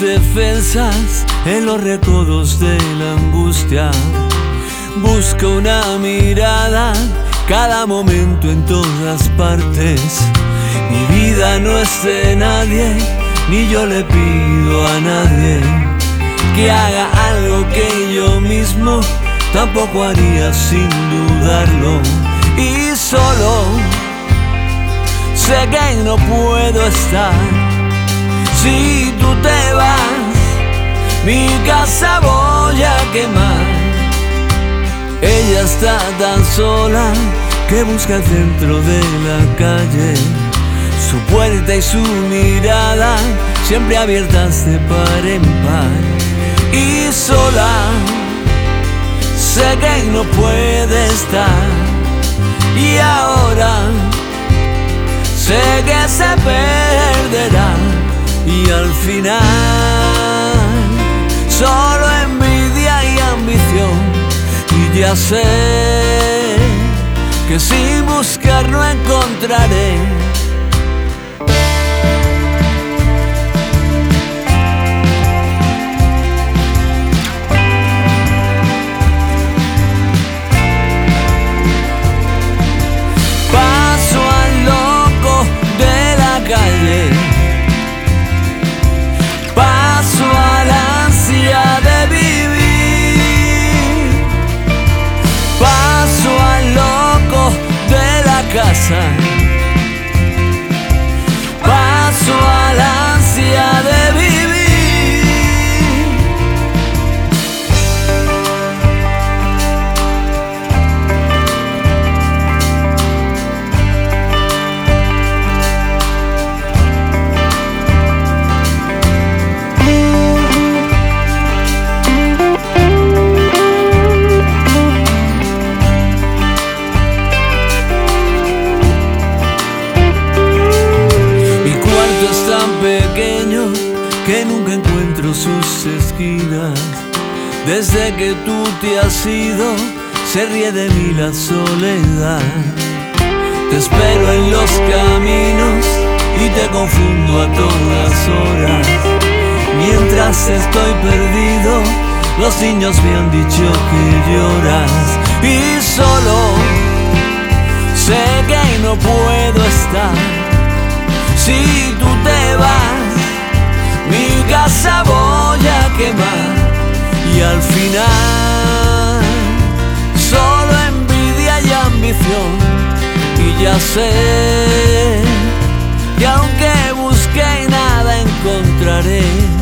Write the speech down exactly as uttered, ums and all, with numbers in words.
defensas en los recodos de la angustia. Busco una mirada cada momento en todas partes. Mi vida no es de nadie, ni yo le pido a nadie que haga algo que yo mismo tampoco haría sin dudarlo. Y solo sé que no puedo estar si tú te vas, mi casa voy a quemar. Ella está tan sola que busca el centro de la calle, su puerta y su mirada siempre abiertas de par en par. Y sola sé que no puede estar, y ahora sé que se perderá, y al final solo envidia y ambición. Y ya sé que sin buscar no encontraré. Paso al loco de la calle, paso a la ansia de vivir, paso al loco de la casa, paso a la ansia de vivir. Pequeño que nunca encuentro sus esquinas. Desde que tú te has ido se ríe de mí la soledad. Te espero en los caminos y te confundo a todas horas. Mientras estoy perdido, los niños me han dicho que lloras. Y solo sé que no puedo estar si tú te vas, mi casa voy a quemar. Y al final solo envidia y ambición. Y ya sé que aunque busque nada encontraré.